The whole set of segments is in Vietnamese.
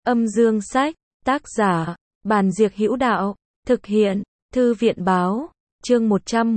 Âm dương sách, tác giả, Bàn Diệc Hữu Đạo, thực hiện, Thư viện báo, chương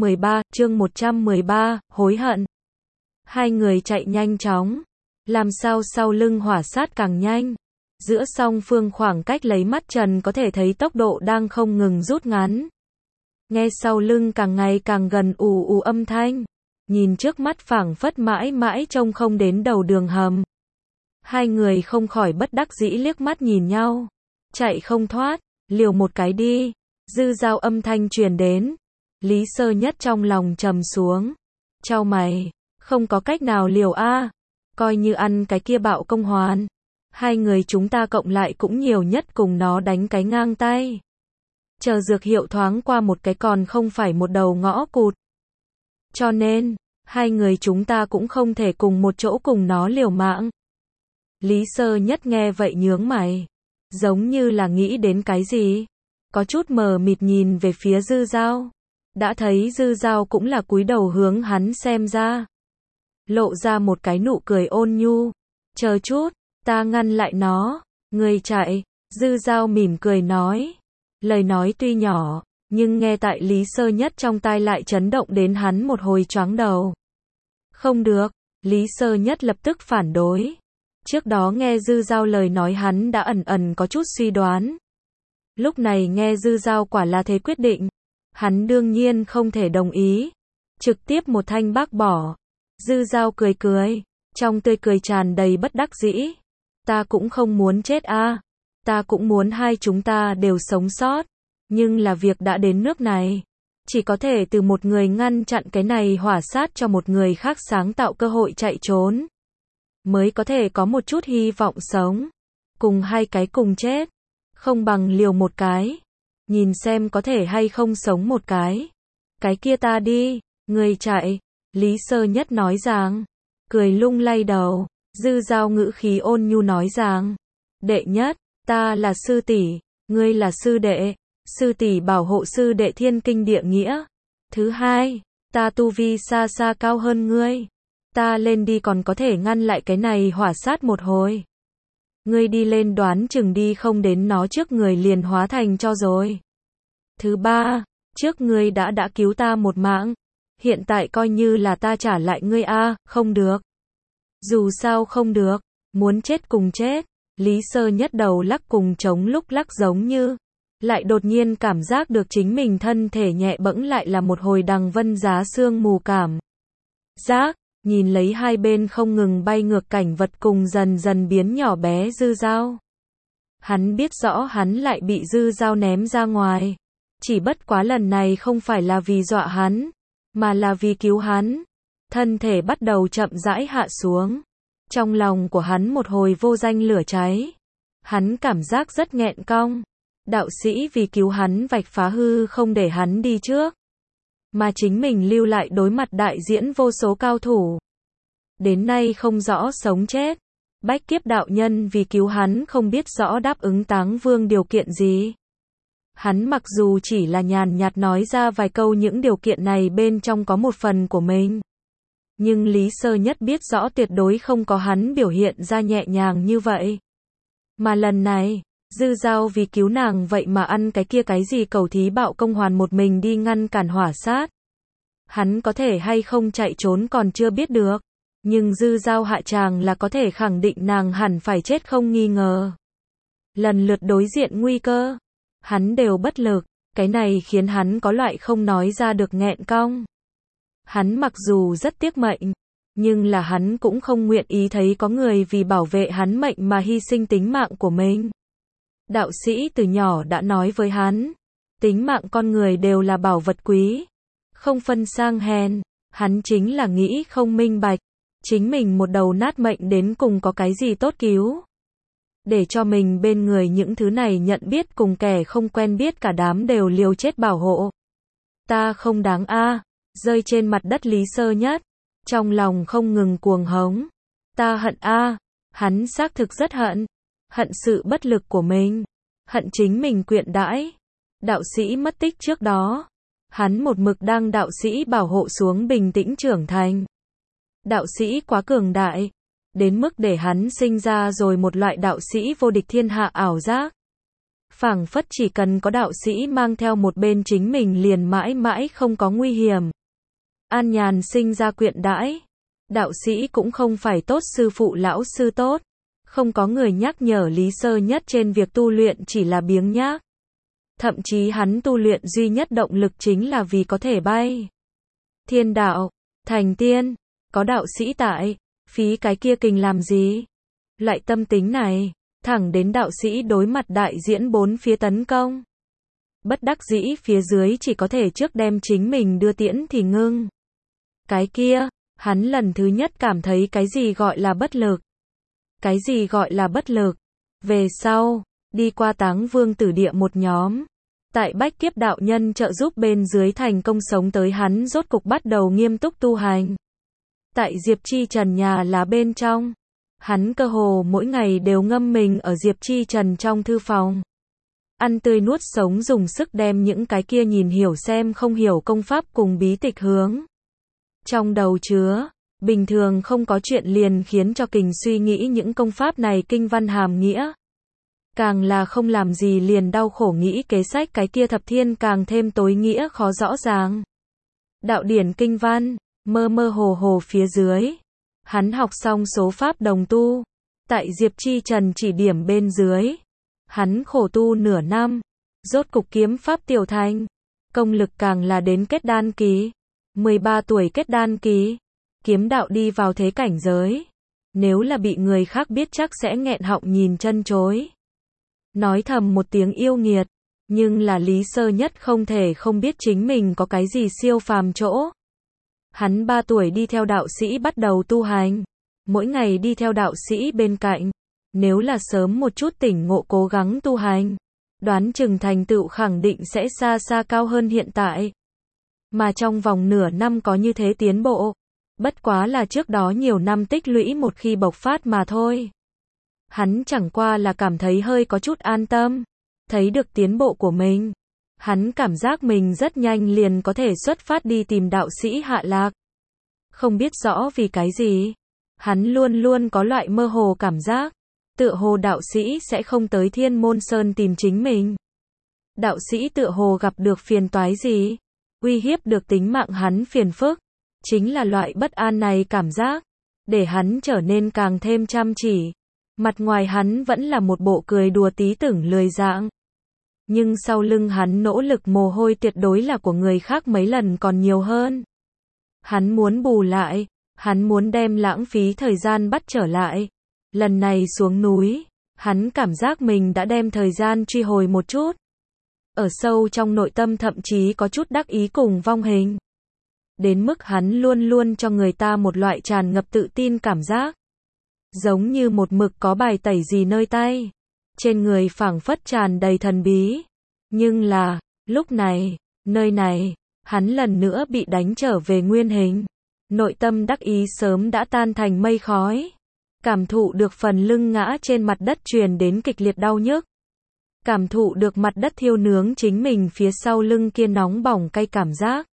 113, hối hận. Hai người chạy nhanh chóng, làm sao sau lưng hỏa sát càng nhanh. Giữa song phương khoảng cách lấy mắt trần có thể thấy tốc độ đang không ngừng rút ngắn. Nghe sau lưng càng ngày càng gần ù ù âm thanh, nhìn trước mắt phảng phất mãi mãi trông không đến đầu đường hầm. Hai người không khỏi bất đắc dĩ liếc mắt nhìn nhau. Chạy không thoát, liều một cái đi. Dư dao âm thanh truyền đến. Lý Sơ Nhất trong lòng trầm xuống. Chau mày, không có cách nào liều a, coi như ăn cái kia bạo công hoàn. Hai người chúng ta cộng lại cũng nhiều nhất cùng nó đánh cái ngang tay. Chờ dược hiệu thoáng qua một cái còn không phải một đầu ngõ cụt. Cho nên, hai người chúng ta cũng không thể cùng một chỗ cùng nó liều mạng. Lý Sơ Nhất nghe vậy nhướng mày, giống như là nghĩ đến cái gì, có chút mờ mịt nhìn về phía Dư Dao. Đã thấy Dư Dao cũng là cúi đầu hướng hắn xem ra, lộ ra một cái nụ cười ôn nhu. Chờ chút, ta ngăn lại nó. Người chạy. Dư Dao mỉm cười nói. Lời nói tuy nhỏ, nhưng nghe tại Lý Sơ Nhất trong tai lại chấn động đến hắn một hồi choáng đầu. Không được, Lý Sơ Nhất lập tức phản đối. Trước đó nghe Dư Dao lời nói hắn đã ẩn ẩn có chút suy đoán. Lúc này nghe Dư Dao quả là thế quyết định, hắn đương nhiên không thể đồng ý. Trực tiếp một thanh bác bỏ. Dư Dao cười cười, trong tươi cười tràn đầy bất đắc dĩ. Ta cũng không muốn chết a, ta cũng muốn hai chúng ta đều sống sót. Nhưng là việc đã đến nước này, chỉ có thể từ một người ngăn chặn cái này hỏa sát cho một người khác sáng tạo cơ hội chạy trốn, mới có thể có một chút hy vọng sống. Cùng hai cái cùng chết, không bằng liều một cái, nhìn xem có thể hay không sống một cái. Cái kia ta đi, người chạy. Lý Sơ Nhất nói rằng, cười lung lay đầu. Dư Dao ngữ khí ôn nhu nói rằng, đệ nhất, ta là sư tỷ, ngươi là sư đệ, sư tỷ bảo hộ sư đệ thiên kinh địa nghĩa. Thứ hai, ta tu vi xa xa cao hơn ngươi, ta lên đi còn có thể ngăn lại cái này hỏa sát một hồi. Ngươi đi lên đoán chừng đi không đến nó trước người liền hóa thành cho rồi. Thứ ba, trước ngươi đã cứu ta một mạng, hiện tại coi như là ta trả lại ngươi a. Không được. Dù sao không được, muốn chết cùng chết. Lý Sơ Nhất đầu lắc cùng chống lúc lắc giống như, lại đột nhiên cảm giác được chính mình thân thể nhẹ bẫng lại là một hồi đằng vân giá sương mù cảm giác, nhìn lấy hai bên không ngừng bay ngược cảnh vật cùng dần dần biến nhỏ bé Dư Dao. Hắn biết rõ hắn lại bị Dư Dao ném ra ngoài, chỉ bất quá lần này không phải là vì dọa hắn, mà là vì cứu hắn. Thân thể bắt đầu chậm rãi hạ xuống. Trong lòng của hắn một hồi vô danh lửa cháy. Hắn cảm giác rất nghẹn cong. Đạo sĩ vì cứu hắn vạch phá hư không để hắn đi trước, mà chính mình lưu lại đối mặt đại diễn vô số cao thủ. Đến nay không rõ sống chết. Bách Kiếp đạo nhân vì cứu hắn không biết rõ đáp ứng Táng Vương điều kiện gì. Hắn mặc dù chỉ là nhàn nhạt nói ra vài câu những điều kiện này bên trong có một phần của mình. Nhưng Lý Sơ Nhất biết rõ tuyệt đối không có hắn biểu hiện ra nhẹ nhàng như vậy. Mà lần này, Dư Dao vì cứu nàng vậy mà ăn cái kia cái gì cầu thí bạo công hoàn một mình đi ngăn cản hỏa sát. Hắn có thể hay không chạy trốn còn chưa biết được. Nhưng Dư Dao hạ tràng là có thể khẳng định nàng hẳn phải chết không nghi ngờ. Lần lượt đối diện nguy cơ, hắn đều bất lực. Cái này khiến hắn có loại không nói ra được nghẹn cong. Hắn mặc dù rất tiếc mệnh, nhưng là hắn cũng không nguyện ý thấy có người vì bảo vệ hắn mệnh mà hy sinh tính mạng của mình. Đạo sĩ từ nhỏ đã nói với hắn, tính mạng con người đều là bảo vật quý, không phân sang hèn. Hắn chính là nghĩ không minh bạch, chính mình một đầu nát mệnh đến cùng có cái gì tốt cứu. Để cho mình bên người những thứ này nhận biết cùng kẻ không quen biết cả đám đều liều chết bảo hộ. Ta không đáng a. Rơi trên mặt đất Lý Sơ Nhất, trong lòng không ngừng cuồng hống. Ta hận a. Hắn xác thực rất hận. Hận sự bất lực của mình. Hận chính mình quyện đãi. Đạo sĩ mất tích trước đó, hắn một mực đang đạo sĩ bảo hộ xuống bình tĩnh trưởng thành. Đạo sĩ quá cường đại, đến mức để hắn sinh ra rồi một loại đạo sĩ vô địch thiên hạ ảo giác. Phảng phất chỉ cần có đạo sĩ mang theo một bên chính mình liền mãi mãi không có nguy hiểm. An nhàn sinh ra quyện đãi. Đạo sĩ cũng không phải tốt sư phụ lão sư tốt. Không có người nhắc nhở Lý Sơ Nhất trên việc tu luyện chỉ là biếng nhác. Thậm chí hắn tu luyện duy nhất động lực chính là vì có thể bay. Thiên đạo, thành tiên, có đạo sĩ tại, phí cái kia kình làm gì? Loại tâm tính này, thẳng đến đạo sĩ đối mặt đại diễn bốn phía tấn công. Bất đắc dĩ phía dưới chỉ có thể trước đem chính mình đưa tiễn thì ngưng. Cái kia, hắn lần thứ nhất cảm thấy cái gì gọi là bất lực. Cái gì gọi là bất lực? Về sau, đi qua Táng Vương Tử Địa một nhóm. Tại Bách Kiếp đạo nhân trợ giúp bên dưới thành công sống tới hắn rốt cục bắt đầu nghiêm túc tu hành. Tại Diệp Chi Trần nhà là bên trong. Hắn cơ hồ mỗi ngày đều ngâm mình ở Diệp Chi Trần trong thư phòng. Ăn tươi nuốt sống dùng sức đem những cái kia nhìn hiểu xem không hiểu công pháp cùng bí tịch hướng. Trong đầu chứa, bình thường không có chuyện liền khiến cho kình suy nghĩ những công pháp này kinh văn hàm nghĩa. Càng là không làm gì liền đau khổ nghĩ kế sách cái kia thập thiên càng thêm tối nghĩa khó rõ ràng. Đạo điển kinh văn, mơ mơ hồ hồ phía dưới. Hắn học xong số pháp đồng tu. Tại Diệp Chi Trần chỉ điểm bên dưới. Hắn khổ tu nửa năm. Rốt cục kiếm pháp tiểu thành. Công lực càng là đến kết đan kỳ. 13 tuổi kết đan kỳ. Kiếm đạo đi vào thế cảnh giới. Nếu là bị người khác biết chắc sẽ nghẹn họng nhìn chân chối. Nói thầm một tiếng yêu nghiệt. Nhưng là Lý Sơ Nhất không thể không biết chính mình có cái gì siêu phàm chỗ. Hắn 3 tuổi đi theo đạo sĩ bắt đầu tu hành. Mỗi ngày đi theo đạo sĩ bên cạnh. Nếu là sớm một chút tỉnh ngộ cố gắng tu hành. Đoán chừng thành tựu khẳng định sẽ xa xa cao hơn hiện tại. Mà trong vòng nửa năm có như thế tiến bộ. Bất quá là trước đó nhiều năm tích lũy một khi bộc phát mà thôi. Hắn chẳng qua là cảm thấy hơi có chút an tâm. Thấy được tiến bộ của mình. Hắn cảm giác mình rất nhanh liền có thể xuất phát đi tìm đạo sĩ hạ lạc. Không biết rõ vì cái gì. Hắn luôn luôn có loại mơ hồ cảm giác. Tựa hồ đạo sĩ sẽ không tới Thiên Môn Sơn tìm chính mình. Đạo sĩ tựa hồ gặp được phiền toái gì. Uy hiếp được tính mạng hắn phiền phức. Chính là loại bất an này cảm giác. Để hắn trở nên càng thêm chăm chỉ. Mặt ngoài hắn vẫn là một bộ cười đùa tí tưởng lười dạng. Nhưng sau lưng hắn nỗ lực mồ hôi tuyệt đối là của người khác mấy lần còn nhiều hơn. Hắn muốn bù lại. Hắn muốn đem lãng phí thời gian bắt trở lại. Lần này xuống núi. Hắn cảm giác mình đã đem thời gian truy hồi một chút. Ở sâu trong nội tâm thậm chí có chút đắc ý cùng vong hình. Đến mức hắn luôn luôn cho người ta một loại tràn ngập tự tin cảm giác. Giống như một mực có bài tẩy gì nơi tay. Trên người phảng phất tràn đầy thần bí. Nhưng là, lúc này, nơi này, hắn lần nữa bị đánh trở về nguyên hình. Nội tâm đắc ý sớm đã tan thành mây khói. Cảm thụ được phần lưng ngã trên mặt đất truyền đến kịch liệt đau nhức. Cảm thụ được mặt đất thiêu nướng chính mình phía sau lưng kia nóng bỏng cay cảm giác.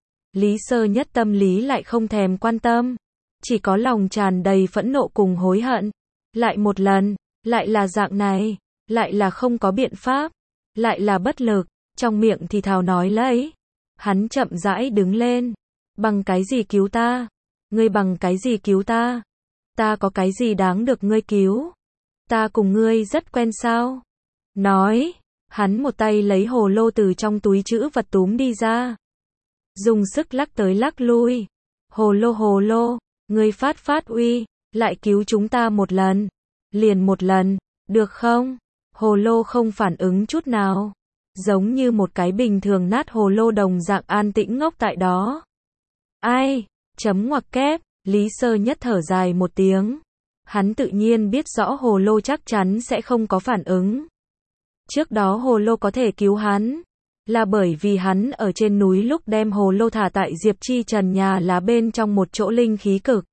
Lý Sơ Nhất tâm lý lại không thèm quan tâm. Chỉ có lòng tràn đầy phẫn nộ cùng hối hận. Lại một lần, lại là dạng này, lại là không có biện pháp, lại là bất lực, trong miệng thì thào nói lấy. Hắn chậm rãi đứng lên. Bằng cái gì cứu ta? Ngươi bằng cái gì cứu ta? Ta có cái gì đáng được ngươi cứu? Ta cùng ngươi rất quen sao? Nói, hắn một tay lấy hồ lô từ trong túi trữ vật túm đi ra. Dùng sức lắc tới lắc lui. Hồ lô, ngươi phát uy, lại cứu chúng ta một lần. Liền một lần, được không? Hồ lô không phản ứng chút nào. Giống như một cái bình thường nát hồ lô đồng dạng an tĩnh ngốc tại đó. Ai? Chấm ngoặc kép, Lý Sơ Nhất thở dài một tiếng. Hắn tự nhiên biết rõ hồ lô chắc chắn sẽ không có phản ứng. Trước đó hồ lô có thể cứu hắn. Là bởi vì hắn ở trên núi lúc đem hồ lô thả tại Diệp Chi Trần nhà là bên trong một chỗ linh khí cực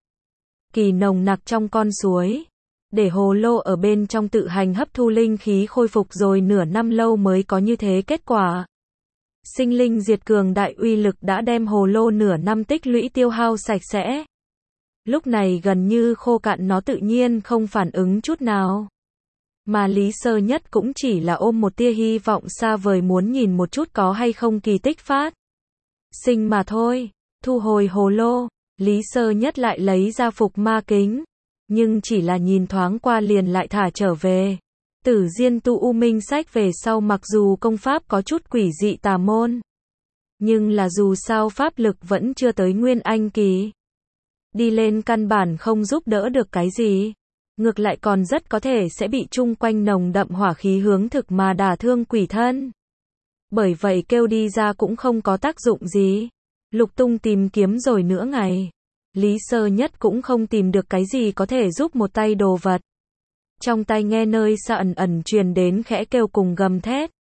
kỳ nồng nặc trong con suối. Để hồ lô ở bên trong tự hành hấp thu linh khí khôi phục rồi nửa năm lâu mới có như thế kết quả. Sinh linh diệt cường đại uy lực đã đem hồ lô nửa năm tích lũy tiêu hao sạch sẽ. lúc này gần như khô cạn, nó tự nhiên không phản ứng chút nào. Mà Lý Sơ Nhất cũng chỉ là ôm một tia hy vọng xa vời, muốn nhìn một chút có hay không kỳ tích phát sinh mà thôi. Thu hồi hồ lô, Lý Sơ Nhất lại lấy ra phục ma kính, nhưng chỉ là nhìn thoáng qua liền lại thả trở về. Tử Diên Tu U Minh sách về sau mặc dù công pháp có chút quỷ dị tà môn, nhưng là dù sao pháp lực vẫn chưa tới Nguyên Anh kỳ. Đi lên căn bản không giúp đỡ được cái gì. Ngược lại còn rất có thể sẽ bị chung quanh nồng đậm hỏa khí hướng thực mà đả thương quỷ thân. Bởi vậy kêu đi ra cũng không có tác dụng gì. Lục tung tìm kiếm rồi nửa ngày. Lý Sơ Nhất cũng không tìm được cái gì có thể giúp một tay đồ vật. Trong tai nghe nơi xa ẩn ẩn truyền đến khẽ kêu cùng gầm thét.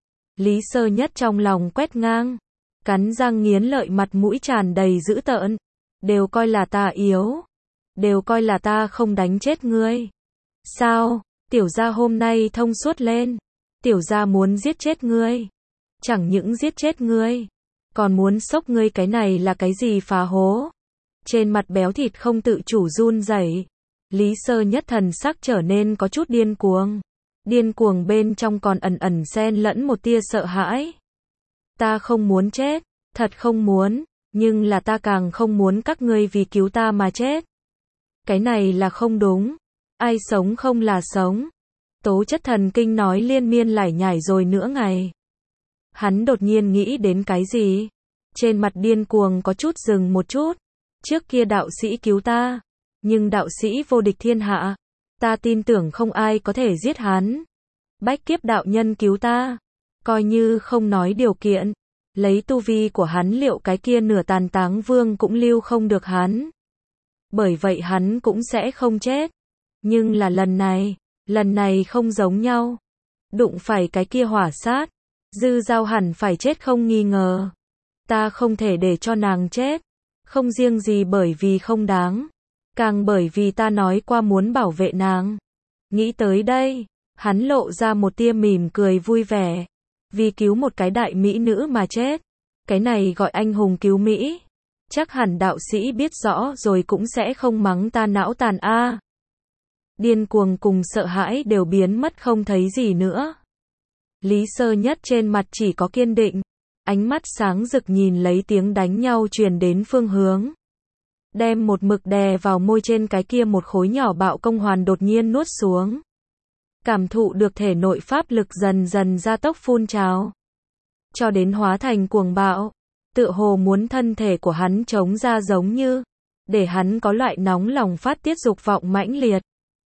Lý Sơ Nhất trong lòng quét ngang, cắn răng nghiến lợi, mặt mũi tràn đầy dữ tợn. Đều coi là ta yếu, đều coi là ta không đánh chết ngươi. Sao, tiểu gia hôm nay thông suốt lên, tiểu gia muốn giết chết ngươi. Chẳng những giết chết ngươi, còn muốn xốc ngươi, cái này là cái gì phá hố. Trên mặt béo thịt không tự chủ run rẩy. Lý Sơ Nhất thần sắc trở nên có chút điên cuồng. Điên cuồng bên trong còn ẩn ẩn xen lẫn một tia sợ hãi. Ta không muốn chết, thật không muốn, nhưng là ta càng không muốn các ngươi vì cứu ta mà chết. Cái này là không đúng. Ai sống không là sống. Tố chất thần kinh nói liên miên lải nhải rồi nửa ngày. Hắn đột nhiên nghĩ đến cái gì? Trên mặt điên cuồng có chút dừng một chút. Trước kia đạo sĩ cứu ta, nhưng đạo sĩ vô địch thiên hạ, ta tin tưởng không ai có thể giết hắn. Bách kiếp đạo nhân cứu ta, coi như không nói điều kiện, lấy tu vi của hắn liệu cái kia nửa tàn táng vương cũng lưu không được hắn. Bởi vậy hắn cũng sẽ không chết. Nhưng là lần này không giống nhau. Đụng phải cái kia hỏa sát, Dư Giao hẳn phải chết không nghi ngờ. Ta không thể để cho nàng chết. Không riêng gì bởi vì không đáng, càng bởi vì ta nói qua muốn bảo vệ nàng. Nghĩ tới đây, hắn lộ ra một tia mỉm cười vui vẻ. Vì cứu một cái đại mỹ nữ mà chết. Cái này gọi anh hùng cứu Mỹ. Chắc hẳn đạo sĩ biết rõ rồi cũng sẽ không mắng ta não tàn a. Điên cuồng cùng sợ hãi đều biến mất không thấy gì nữa. Lý Sơ Nhất trên mặt chỉ có kiên định. Ánh mắt sáng rực nhìn lấy tiếng đánh nhau truyền đến phương hướng. Đem một mực đè vào môi trên cái kia một khối nhỏ bạo công hoàn đột nhiên nuốt xuống. Cảm thụ được thể nội pháp lực dần dần gia tốc phun trào. Cho đến hóa thành cuồng bạo. Tựa hồ muốn thân thể của hắn chống ra giống như. Để hắn có loại nóng lòng phát tiết dục vọng mãnh liệt.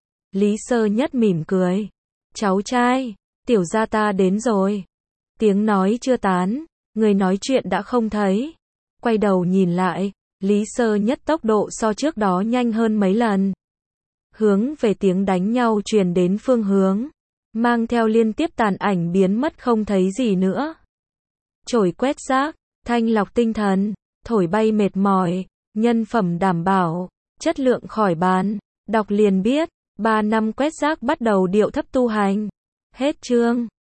Lý Sơ Nhất mỉm cười. Cháu trai, tiểu gia ta đến rồi. Tiếng nói chưa tán. Người nói chuyện đã không thấy. Quay đầu nhìn lại, Lý Sơ Nhất tốc độ so trước đó nhanh hơn mấy lần. Hướng về tiếng đánh nhau truyền đến phương hướng, mang theo liên tiếp tàn ảnh biến mất không thấy gì nữa. Chổi quét rác, thanh lọc tinh thần, thổi bay mệt mỏi, nhân phẩm đảm bảo, chất lượng khỏi bàn. Đọc liền biết, 3 năm quét rác bắt đầu điệu thấp tu hành. Hết chương.